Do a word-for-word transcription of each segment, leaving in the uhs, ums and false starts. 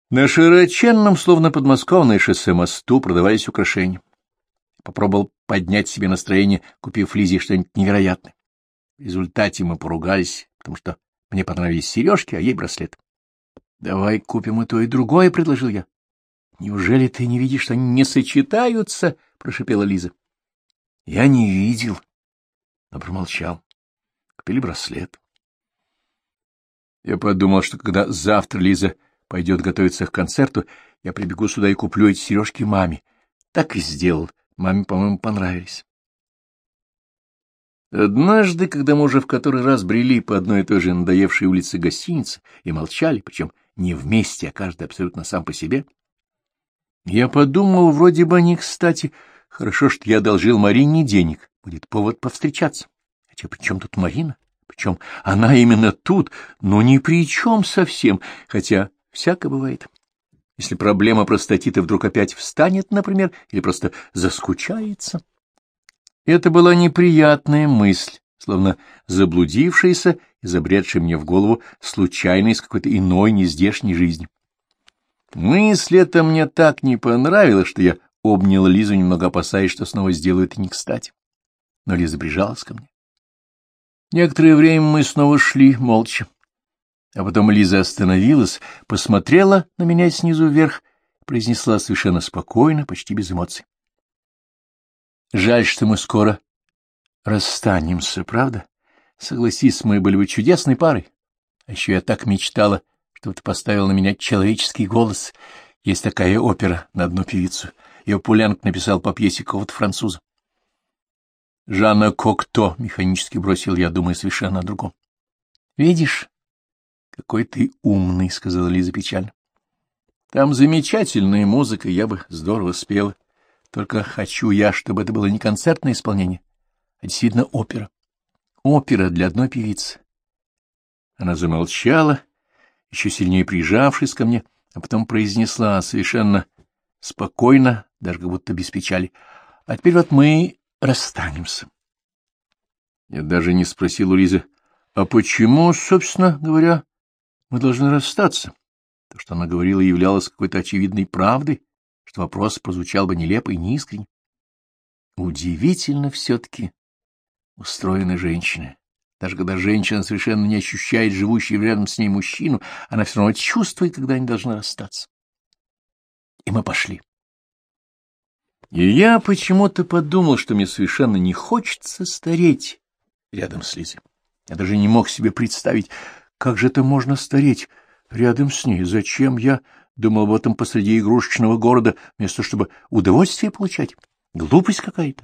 На широченном, словно подмосковное шоссе мосту, продавались украшения. Попробовал поднять себе настроение, купив Лизе что-нибудь невероятное. В результате мы поругались, потому что мне понравились сережки, а ей браслет. — Давай купим и то, и другое, — предложил я. — Неужели ты не видишь, что они не сочетаются? — прошипела Лиза. Я не видел, но промолчал. Купили браслет. Я подумал, что когда завтра Лиза пойдет готовиться к концерту, я прибегу сюда и куплю эти сережки маме. Так и сделал. Маме, по-моему, понравились. Однажды, когда мы уже в который раз брели по одной и той же надоевшей улице гостиницы и молчали, причем не вместе, а каждый абсолютно сам по себе, я подумал, вроде бы не кстати, хорошо, что я одолжил Марине денег, будет повод повстречаться. Хотя при чем тут Марина? Причем она именно тут, но ни при чем совсем, хотя всяко бывает. Если проблема простатита вдруг опять встанет, например, или просто заскучается. Это была неприятная мысль, словно заблудившаяся и забредшая мне в голову случайно из какой-то иной нездешней жизни. Мысль эта мне так не понравилась, что я обнял Лизу, немного опасаясь, что снова сделаю это не кстати. Но Лиза прижалась ко мне. Некоторое время мы снова шли молча. А потом Лиза остановилась, посмотрела на меня снизу вверх, произнесла совершенно спокойно, почти без эмоций. Жаль, что мы скоро расстанемся, правда? Согласись, мы были бы чудесной парой. А еще я так мечтала, что ты поставил на меня человеческий голос. Есть такая опера на одну певицу. Ее Пулянк написал по пьесе какого-то француза. Жанна Кокто, механически бросил я, думая совершенно о другом. Видишь? Какой ты умный, — сказала Лиза печально. Там замечательная музыка, я бы здорово спела. Только хочу я, чтобы это было не концертное исполнение, а действительно опера. Опера для одной певицы. Она замолчала, еще сильнее прижавшись ко мне, а потом произнесла совершенно спокойно, даже как будто без печали. А теперь вот мы расстанемся. Я даже не спросил у Лизы, а почему, собственно говоря, мы должны расстаться? То, что она говорила, являлось какой-то очевидной правдой, что вопрос прозвучал бы нелепо и неискренне. Удивительно все-таки устроены женщины. Даже когда женщина совершенно не ощущает живущего рядом с ней мужчину, она все равно чувствует, когда они должны расстаться. И мы пошли. И я почему-то подумал, что мне совершенно не хочется стареть рядом с Лизой. Я даже не мог себе представить, как же это можно стареть рядом с ней. Зачем я думал об этом посреди игрушечного города, вместо чтобы удовольствие получать? Глупость какая-то.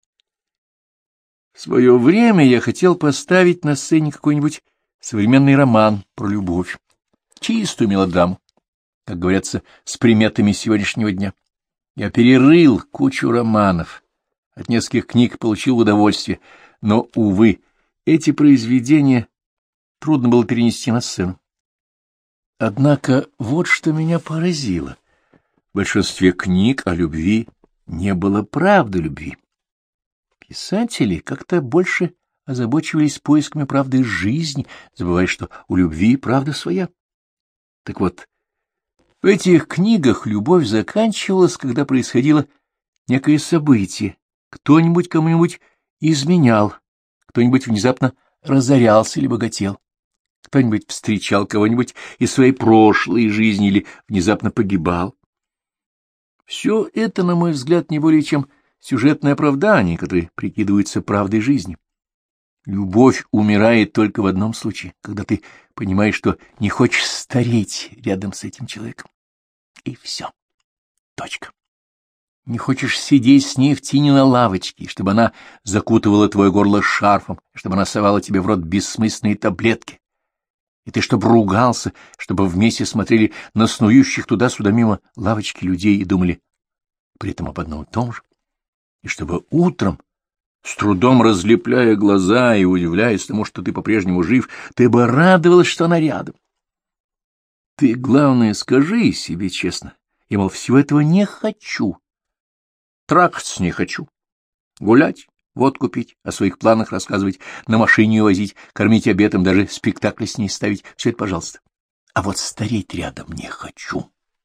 В свое время я хотел поставить на сцене какой-нибудь современный роман про любовь, чистую мелодраму, как говорится, с приметами сегодняшнего дня. Я перерыл кучу романов, от нескольких книг получил удовольствие, но, увы, эти произведения трудно было перенести на сцену. Однако вот что меня поразило. В большинстве книг о любви не было правды любви. Писатели как-то больше озабочивались поисками правды жизни, забывая, что у любви правда своя. Так вот, в этих книгах любовь заканчивалась, когда происходило некое событие, кто-нибудь кому-нибудь изменял, кто-нибудь внезапно разорялся или богател, кто-нибудь встречал кого-нибудь из своей прошлой жизни или внезапно погибал. Все это, на мой взгляд, не более чем сюжетное оправдание, которое прикидывается правдой жизни. Любовь умирает только в одном случае, когда ты понимаешь, что не хочешь стареть рядом с этим человеком. И все. Точка. Не хочешь сидеть с ней в тени на лавочке, чтобы она закутывала твое горло шарфом, чтобы она совала тебе в рот бессмысленные таблетки. И ты, чтобы ругался, чтобы вместе смотрели на снующих туда-сюда мимо лавочки людей и думали при этом об одном и том же. И чтобы утром, с трудом разлепляя глаза и удивляясь тому, что ты по-прежнему жив, ты бы радовалась, что она рядом. Ты, главное, скажи себе честно, я, мол, всего этого не хочу. Трахаться не хочу. Гулять, водку пить, о своих планах рассказывать, на машине возить, кормить обедом, даже спектакли с ней ставить. Все это пожалуйста. А вот стареть рядом не хочу.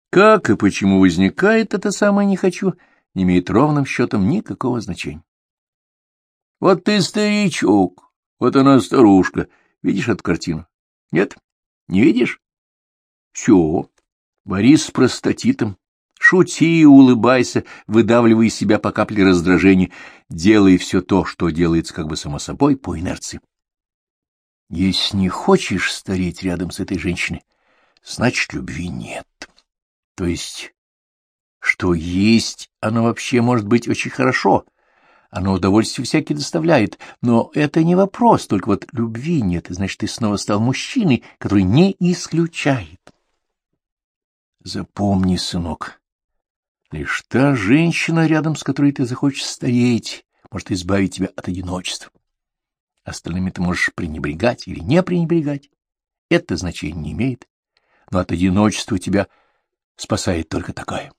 Как и почему возникает это самое «не хочу», не имеет ровным счетом никакого значения. Вот ты старичок, вот она старушка. Видишь эту картину? Нет? Не видишь? Все. Борис с простатитом. Шути и улыбайся, выдавливай из себя по капле раздражения. Делай все то, что делается как бы само собой, по инерции. Если не хочешь стареть рядом с этой женщиной, значит, любви нет. То есть, что есть, оно вообще может быть очень хорошо. Оно удовольствие всякие доставляет, но это не вопрос, только вот любви нет, и значит, ты снова стал мужчиной, который не исключает. Запомни, сынок, лишь та женщина, рядом с которой ты захочешь стареть, может избавить тебя от одиночества. Остальными ты можешь пренебрегать или не пренебрегать. Это значение не имеет, но от одиночества тебя спасает только такая.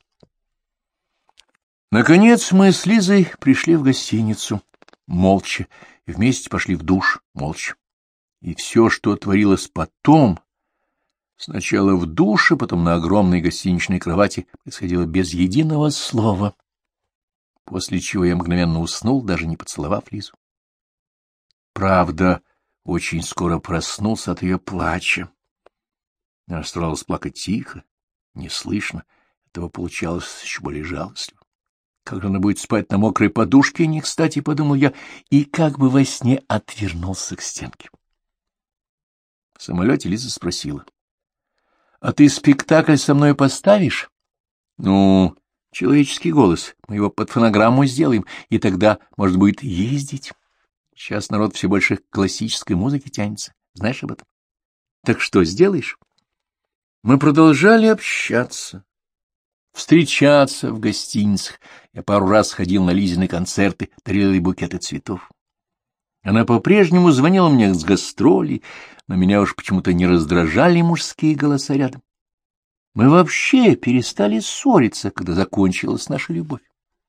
Наконец мы с Лизой пришли в гостиницу, молча, и вместе пошли в душ, молча. И все, что творилось потом, сначала в душе, потом на огромной гостиничной кровати, происходило без единого слова, после чего я мгновенно уснул, даже не поцеловав Лизу. Правда, очень скоро проснулся от ее плача. Она старалась плакать тихо, неслышно, этого получалось еще более жалостливо. Как же она будет спать на мокрой подушке, не кстати, подумал я, и как бы во сне отвернулся к стенке. В самолете Лиза спросила: — А ты спектакль со мной поставишь? — Ну, человеческий голос, мы его под фонограмму сделаем, и тогда, может, будет ездить. Сейчас народ все больше к классической музыке тянется, знаешь об этом? Так что, сделаешь? Мы продолжали общаться, встречаться в гостиницах. Я пару раз ходил на Лизины концерты, дарил ей букеты цветов. Она по-прежнему звонила мне с гастролей, но меня уж почему-то не раздражали мужские голоса рядом. Мы вообще перестали ссориться, когда закончилась наша любовь.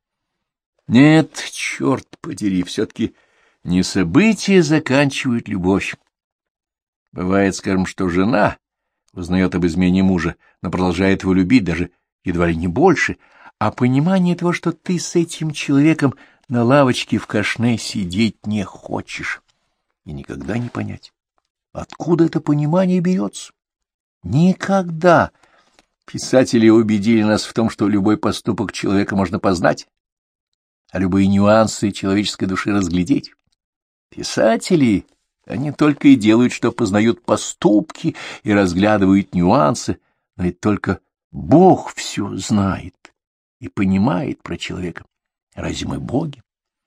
Нет, черт подери, все-таки не события заканчивают любовь. Бывает, скажем, что жена узнает об измене мужа, но продолжает его любить даже едва ли не больше, а понимание того, что ты с этим человеком на лавочке в кашне сидеть не хочешь, и никогда не понять, откуда это понимание берется. Никогда. Писатели убедили нас в том, что любой поступок человека можно познать, а любые нюансы человеческой души разглядеть. Писатели, они только и делают, что познают поступки и разглядывают нюансы, но ведь только Бог все знает и понимает про человека. Разве мы боги?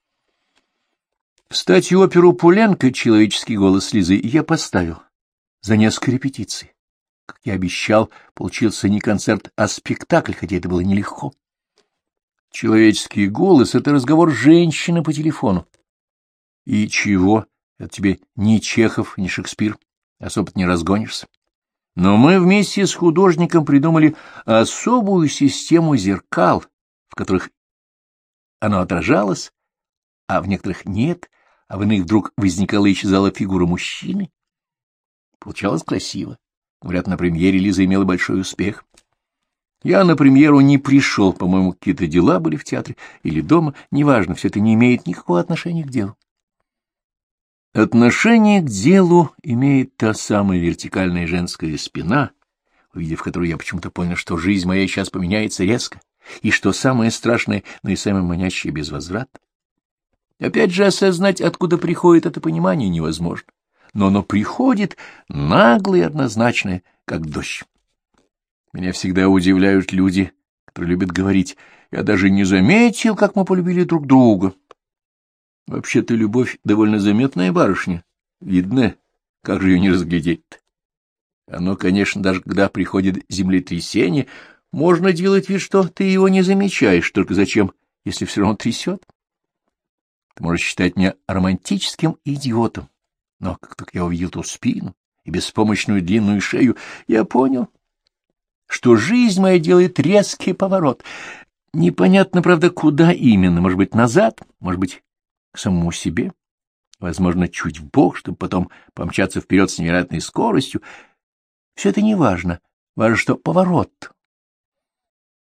Кстати, оперу Пуленко «Человеческий голос» Лизы я поставил за несколько репетиций. Как я обещал, получился не концерт, а спектакль, хотя это было нелегко. Человеческий голос — это разговор женщины по телефону. И чего? Это тебе ни Чехов, ни Шекспир. Особо не разгонишься. Но мы вместе с художником придумали особую систему зеркал, в которых оно отражалось, а в некоторых нет, а в иных вдруг возникала и исчезала фигура мужчины. Получалось красиво. Говорят, на премьере Лиза имела большой успех. Я на премьеру не пришел, по-моему, какие-то дела были в театре или дома, неважно, все это не имеет никакого отношения к делу. Отношение к делу имеет та самая вертикальная женская спина, увидев которую я почему-то понял, что жизнь моя сейчас поменяется резко, и что самое страшное, но и самое манящее без возврата. Опять же, осознать, откуда приходит это понимание, невозможно, но оно приходит наглое и однозначное, как дождь. Меня всегда удивляют люди, которые любят говорить: «Я даже не заметил, как мы полюбили друг друга». Вообще-то любовь довольно заметная барышня. Видно, как же ее не разглядеть-то. Оно, конечно, даже когда приходит землетрясение, можно делать вид, что ты его не замечаешь, только зачем, если все равно трясет? Ты можешь считать меня романтическим идиотом, но как только я увидел ту спину и беспомощную длинную шею, я понял, что жизнь моя делает резкий поворот. Непонятно, правда, куда именно, может быть, назад, может быть, к самому себе, возможно, чуть вбок, чтобы потом помчаться вперед с невероятной скоростью. Все это не важно. Важно, что поворот.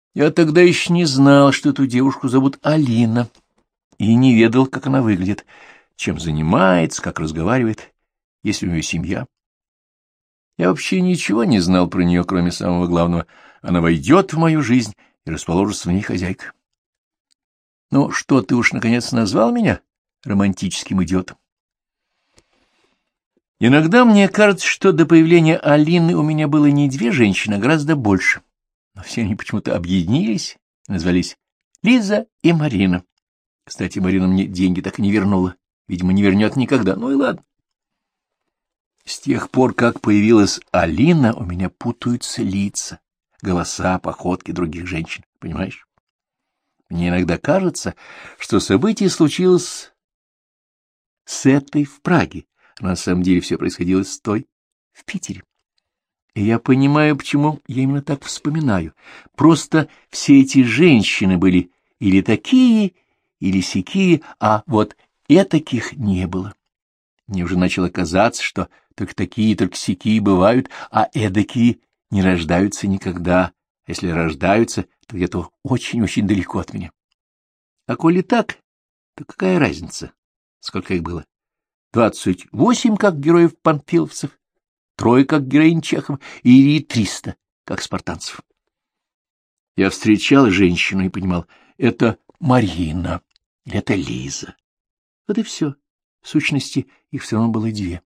Я тогда еще не знал, что эту девушку зовут Алина, и не ведал, как она выглядит, чем занимается, как разговаривает, есть ли у нее семья. Я вообще ничего не знал про нее, кроме самого главного. Она войдет в мою жизнь и расположится в ней хозяйкой. Ну, что, ты уж наконец назвал меня романтическим идиотом? Иногда мне кажется, что до появления Алины у меня было не две женщины, а гораздо больше. Но все они почему-то объединились и назвались Лиза и Марина. Кстати, Марина мне деньги так и не вернула. Видимо, не вернет никогда. Ну и ладно. С тех пор, как появилась Алина, у меня путаются лица, голоса, походки других женщин. Понимаешь? Мне иногда кажется, что событие случилось с этой в Праге, а на самом деле все происходило с той в Питере. И я понимаю, почему я именно так вспоминаю. Просто все эти женщины были или такие, или сякие, а вот этаких не было. Мне уже начало казаться, что только такие, только сякие бывают, а эдакие не рождаются никогда. Если рождаются, то где-то очень-очень далеко от меня. А коли так, то какая разница, сколько их было? Двадцать восемь, как героев-панфиловцев, трое, как героинь Чехова, или триста, как спартанцев. Я встречал женщину и понимал, это Марина, это Лиза. Вот и все. В сущности, их все равно было две.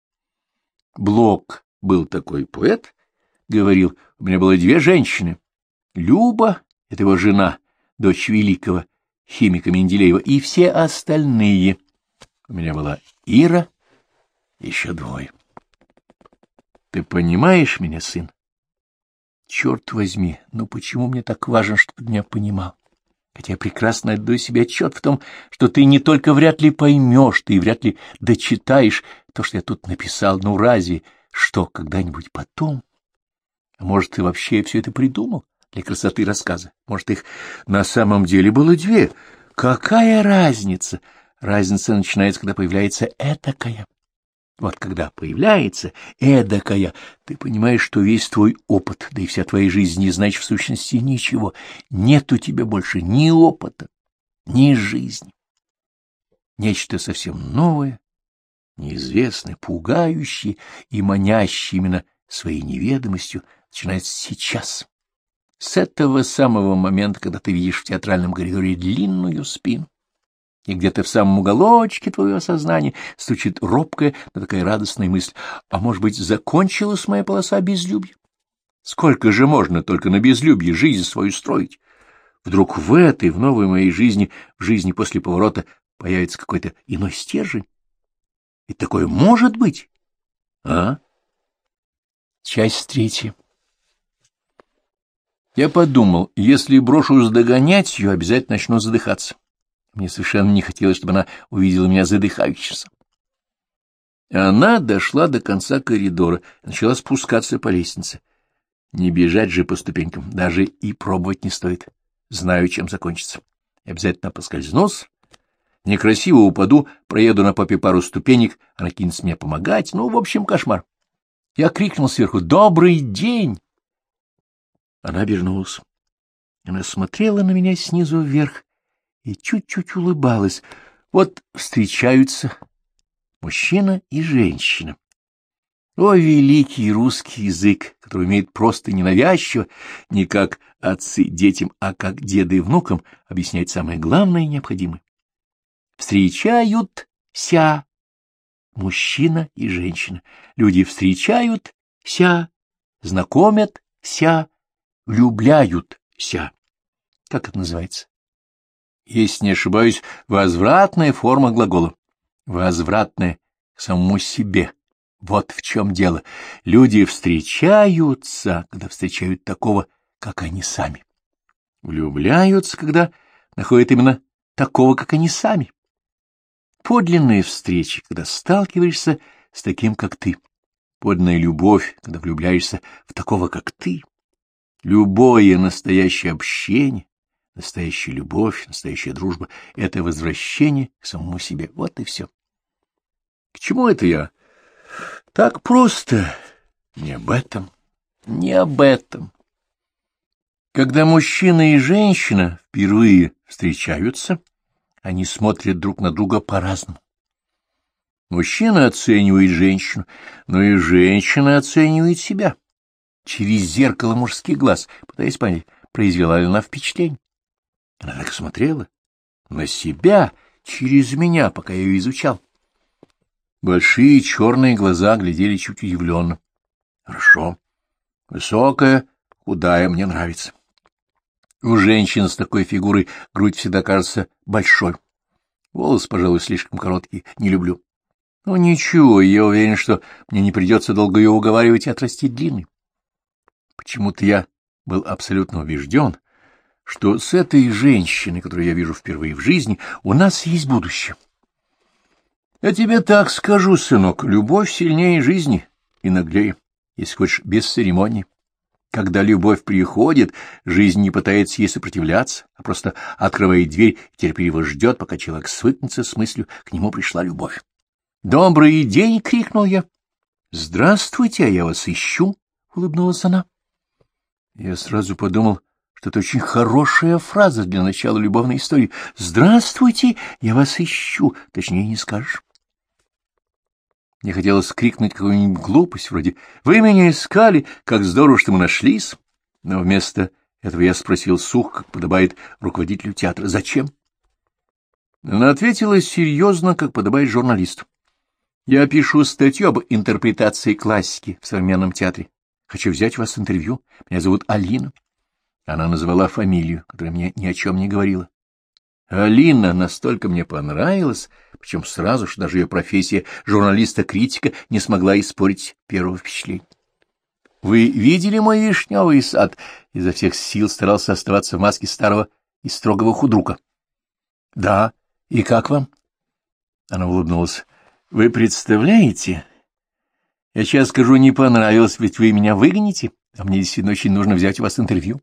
Блок был такой поэт, говорил, у меня было две женщины. Люба, это его жена, дочь великого химика Менделеева, и все остальные. У меня была Ира, еще двое. Ты понимаешь меня, сын? Черт возьми, ну почему мне так важно, чтобы ты меня понимал? Хотя я прекрасно отдаю себе отчет в том, что ты не только вряд ли поймешь, ты и вряд ли дочитаешь то, что я тут написал. Ну разве что когда-нибудь потом? А может, ты вообще все это придумал для красоты рассказа? Может, их на самом деле было две? Какая разница? Разница начинается, когда появляется этакая. Вот когда появляется эдакая, ты понимаешь, что весь твой опыт, да и вся твоя жизнь не значит в сущности ничего. Нет у тебя больше ни опыта, ни жизни. Нечто совсем новое, неизвестное, пугающее и манящее именно своей неведомостью начинается сейчас. С этого самого момента, когда ты видишь в театральном коридоре длинную спину, и где-то в самом уголочке твоего сознания стучит робкая, но такая радостная мысль. А может быть, закончилась моя полоса безлюбья? Сколько же можно только на безлюбье жизнь свою строить? Вдруг в этой, в новой моей жизни, в жизни после поворота, появится какой-то иной стержень? И такое может быть? А? Часть третья. Я подумал, если брошусь догонять ее, обязательно начну задыхаться. Мне совершенно не хотелось, чтобы она увидела меня задыхающимся. Она дошла до конца коридора, начала спускаться по лестнице. Не бежать же по ступенькам, даже и пробовать не стоит. Знаю, чем закончится. Я обязательно поскользнусь, некрасиво упаду, проеду на попе пару ступенек, она кинется мне помогать. Ну, в общем, кошмар. Я крикнул сверху: «Добрый день!» Она обернулась. Она смотрела на меня снизу вверх и чуть-чуть улыбалась. Вот встречаются мужчина и женщина. О, великий русский язык, который умеет просто ненавязчиво, не как отцы детям, а как деды и внукам, объяснять самое главное и необходимое. Встречаются мужчина и женщина. Люди встречаются, знакомятся, влюбляются. Как это называется? Если не ошибаюсь, возвратная форма глагола. Возвратная к самому себе. Вот в чем дело. Люди встречаются, когда встречают такого, как они сами. Влюбляются, когда находят именно такого, как они сами. Подлинная встреча, когда сталкиваешься с таким, как ты. Подлинная любовь, когда влюбляешься в такого, как ты. Любое настоящее общение, настоящая любовь, настоящая дружба — это возвращение к самому себе. Вот и все. К чему это я? Так просто. Не об этом. Не об этом. Когда мужчина и женщина впервые встречаются, они смотрят друг на друга по-разному. Мужчина оценивает женщину, но и женщина оценивает себя через зеркало мужских глаз, пытаясь понять, произвела ли она впечатление. Она так смотрела на себя через меня, пока я ее изучал. Большие черные глаза глядели чуть удивленно. Хорошо. Высокая, худая, мне нравится. У женщин с такой фигурой грудь всегда кажется большой. Волосы, пожалуй, слишком короткие, не люблю. Ну, ничего, я уверен, что мне не придется долго ее уговаривать и отрастить длинный. Почему-то я был абсолютно убежден, что с этой женщиной, которую я вижу впервые в жизни, у нас есть будущее. Я тебе так скажу, сынок, любовь сильнее жизни и наглее, если хочешь, без церемоний. Когда любовь приходит, жизнь не пытается ей сопротивляться, а просто открывает дверь и терпеливо ждет, пока человек свыкнется с мыслью, к нему пришла любовь. «Добрый день!» — крикнул я. «Здравствуйте, а я вас ищу!» — улыбнулась она. Я сразу подумал, что это очень хорошая фраза для начала любовной истории. «Здравствуйте, я вас ищу!» Точнее не скажешь. Мне хотелось крикнуть какую-нибудь глупость, вроде «Вы меня искали, как здорово, что мы нашлись!» Но вместо этого я спросил сух, как подобает руководителю театра, «Зачем?» Она ответила серьезно, как подобает журналисту. «Я пишу статью об интерпретации классики в современном театре. Хочу взять у вас интервью. Меня зовут Алина». Она назвала фамилию, которая мне ни о чем не говорила. Алина настолько мне понравилась, причем сразу, что даже ее профессия журналиста-критика не смогла испортить первого впечатления. «Вы видели мой вишневый сад?» Изо всех сил старался оставаться в маске старого и строгого худрука. «Да. И как вам?» Она улыбнулась. «Вы представляете? Я сейчас скажу, не понравилось, ведь вы меня выгоните, а мне действительно очень нужно взять у вас интервью».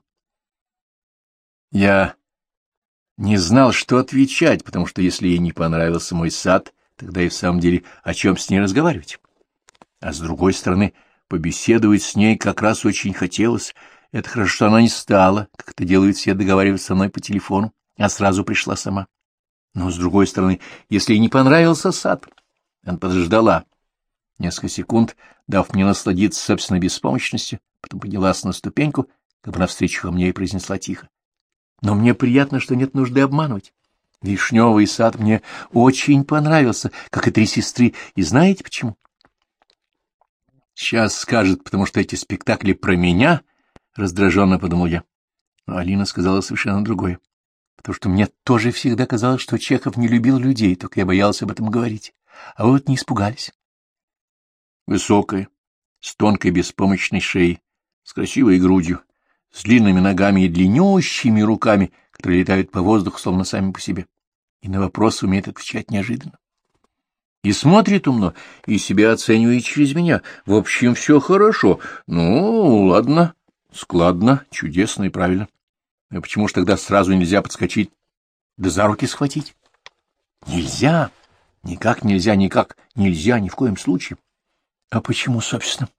Я не знал, что отвечать, потому что если ей не понравился мой сад, тогда и в самом деле о чем с ней разговаривать. А с другой стороны, побеседовать с ней как раз очень хотелось. Это хорошо, что она не стала, как это делают все, договариваться со мной по телефону, а сразу пришла сама. Но, с другой стороны, если ей не понравился сад, она подождала несколько секунд, дав мне насладиться собственной беспомощностью, потом поднялась на ступеньку, как бы навстречу ко мне и произнесла тихо: «Но мне приятно, что нет нужды обманывать. Вишневый сад мне очень понравился, как и три сестры, и знаете почему?» «Сейчас скажет, потому что эти спектакли про меня», — раздраженно подумал я. Но Алина сказала совершенно другое. «Потому что мне тоже всегда казалось, что Чехов не любил людей, только я боялся об этом говорить. А вы вот не испугались». Высокая, с тонкой беспомощной шеей, с красивой грудью, с длинными ногами и длиннющими руками, которые летают по воздуху, словно сами по себе. И на вопрос умеет отвечать неожиданно. И смотрит умно, и себя оценивает через меня. В общем, все хорошо. Ну, ладно, складно, чудесно и правильно. А почему ж тогда сразу нельзя подскочить, да за руки схватить? Нельзя, никак нельзя, никак нельзя, ни в коем случае. А почему, собственно?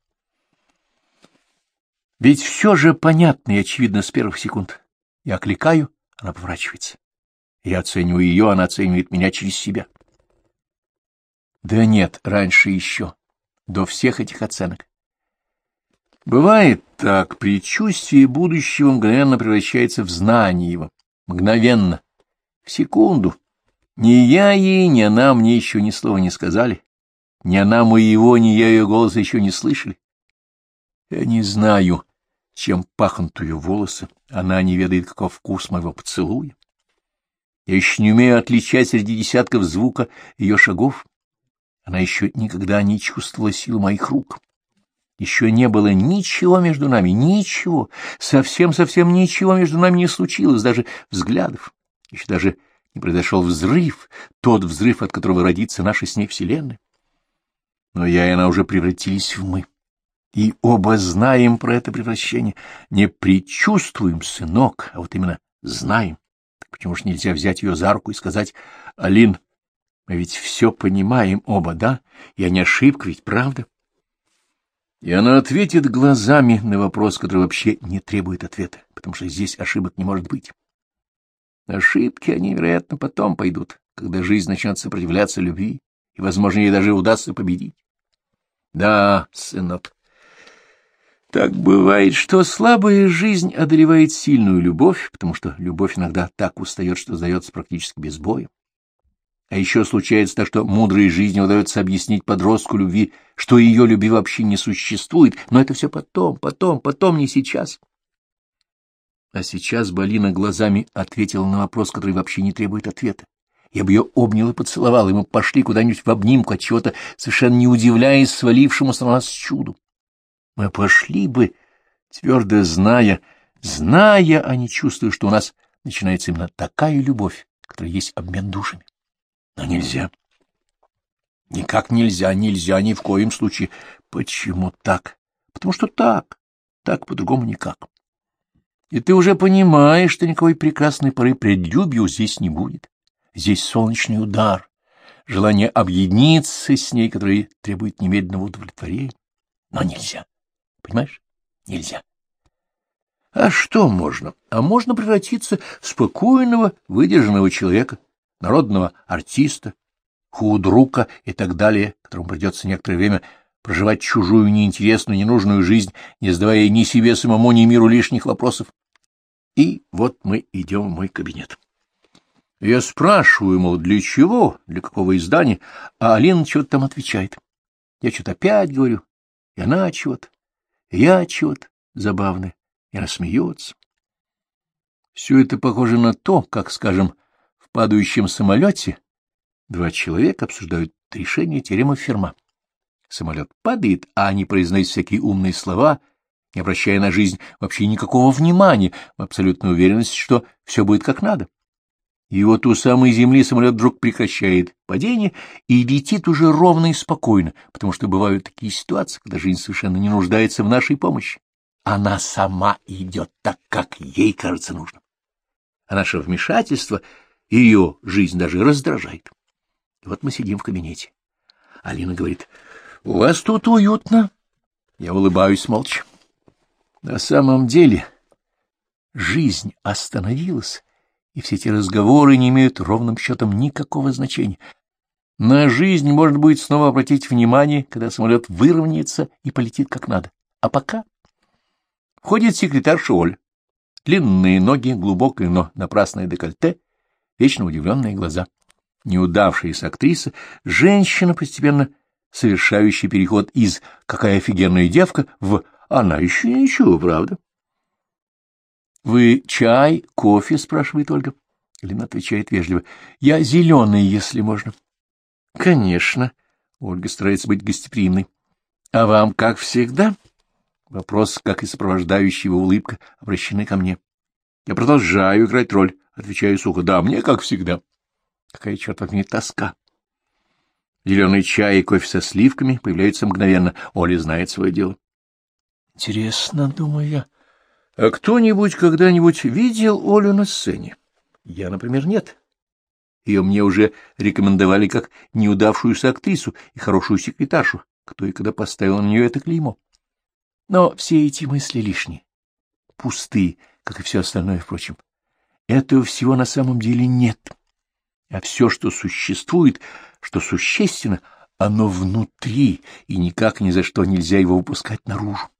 Ведь все же понятно и очевидно с первых секунд. Я окликаю, она поворачивается. Я оцениваю ее, она оценивает меня через себя. Да нет, раньше еще, до всех этих оценок. Бывает так, предчувствие будущего мгновенно превращается в знание его. Мгновенно, в секунду. Ни я ей, ни она мне еще ни слова не сказали. Ни она моего, ни я ее голоса еще не слышали. Я не знаю, чем пахнут ее волосы. Она не ведает, каков вкус моего поцелуя. Я еще не умею отличать среди десятков звука ее шагов. Она еще никогда не чувствовала силу моих рук. Еще не было ничего между нами, ничего, совсем-совсем ничего между нами не случилось, даже взглядов. Еще даже не произошел взрыв, тот взрыв, от которого родится наша с ней вселенная. Но я и она уже превратились в мы. И оба знаем про это превращение. Не предчувствуем, сынок, а вот именно знаем. Так почему ж нельзя взять ее за руку и сказать: «Алин, мы ведь все понимаем оба, да? Я не ошибка ведь, правда?» И она ответит глазами на вопрос, который вообще не требует ответа, потому что здесь ошибок не может быть. Ошибки, они, вероятно, потом пойдут, когда жизнь начнет сопротивляться любви, и, возможно, ей даже удастся победить. Да, сынок, так бывает, что слабая жизнь одолевает сильную любовь, потому что любовь иногда так устает, что сдается практически без боя. А еще случается так, что мудрой жизни удается объяснить подростку любви, что ее любви вообще не существует, но это все потом, потом, потом, не сейчас. А сейчас Балина глазами ответила на вопрос, который вообще не требует ответа. Я бы ее обнял и поцеловал, и мы пошли куда-нибудь в обнимку, от чего-то совершенно не удивляясь свалившемуся на нас чуду. Мы пошли бы, твердо зная, зная, а не чувствуя, что у нас начинается именно такая любовь, которая есть обмен душами. Но нельзя. Никак нельзя, нельзя ни в коем случае. Почему так? Потому что так, так по-другому никак. И ты уже понимаешь, что никакой прекрасной поры предлюбию здесь не будет. Здесь солнечный удар, желание объединиться с ней, которое требует немедленного удовлетворения. Но нельзя. Понимаешь? Нельзя. А что можно? А можно превратиться в спокойного, выдержанного человека, народного артиста, худрука и так далее, которому придется некоторое время проживать чужую, неинтересную, ненужную жизнь, не задавая ни себе самому, ни миру лишних вопросов. И вот мы идем в мой кабинет. Я спрашиваю, мол, для чего, для какого издания, а Алина что-то там отвечает. Я что-то опять говорю, и она чего-то, и я чего-то забавное, и она смеется. Все это похоже на то, как, скажем, в падающем самолете два человека обсуждают решение теоремы Ферма. Самолет падает, а они произносят всякие умные слова, не обращая на жизнь вообще никакого внимания, в абсолютной уверенности, что все будет как надо. И вот у самой земли самолет вдруг прекращает падение и летит уже ровно и спокойно, потому что бывают такие ситуации, когда жизнь совершенно не нуждается в нашей помощи. Она сама идет так, как ей кажется нужным. А наше вмешательство ее жизнь даже раздражает. И вот мы сидим в кабинете. Алина говорит: «У вас тут уютно». Я улыбаюсь молча. На самом деле жизнь остановилась, и все эти разговоры не имеют ровным счетом никакого значения. На жизнь можно будет снова обратить внимание, когда самолет выровняется и полетит как надо. А пока входит секретарша Оля. Длинные ноги, глубокое, но напрасное декольте, вечно удивленные глаза. Неудавшаяся актриса, женщина, постепенно совершающая переход из «какая офигенная девка» в «она еще ничего, правда». «Вы чай, кофе?» — спрашивает Ольга. Лена отвечает вежливо: «Я зеленый, если можно». «Конечно». Ольга старается быть гостеприимной. «А вам как всегда?» Вопрос, как и сопровождающая его улыбка, обращены ко мне. Я продолжаю играть роль, отвечаю сухо: «Да, мне как всегда». Какая, черт возьми, тоска. Зеленый чай и кофе со сливками появляются мгновенно. Оля знает свое дело. Интересно, думаю я, а кто-нибудь когда-нибудь видел Олю на сцене? Я, например, нет. Ее мне уже рекомендовали как неудавшуюся актрису и хорошую секретаршу. Кто и когда поставил на нее это клеймо? Но все эти мысли лишние, пустые, как и все остальное, впрочем. Этого всего на самом деле нет. А все, что существует, что существенно, оно внутри, и никак ни за что нельзя его выпускать наружу.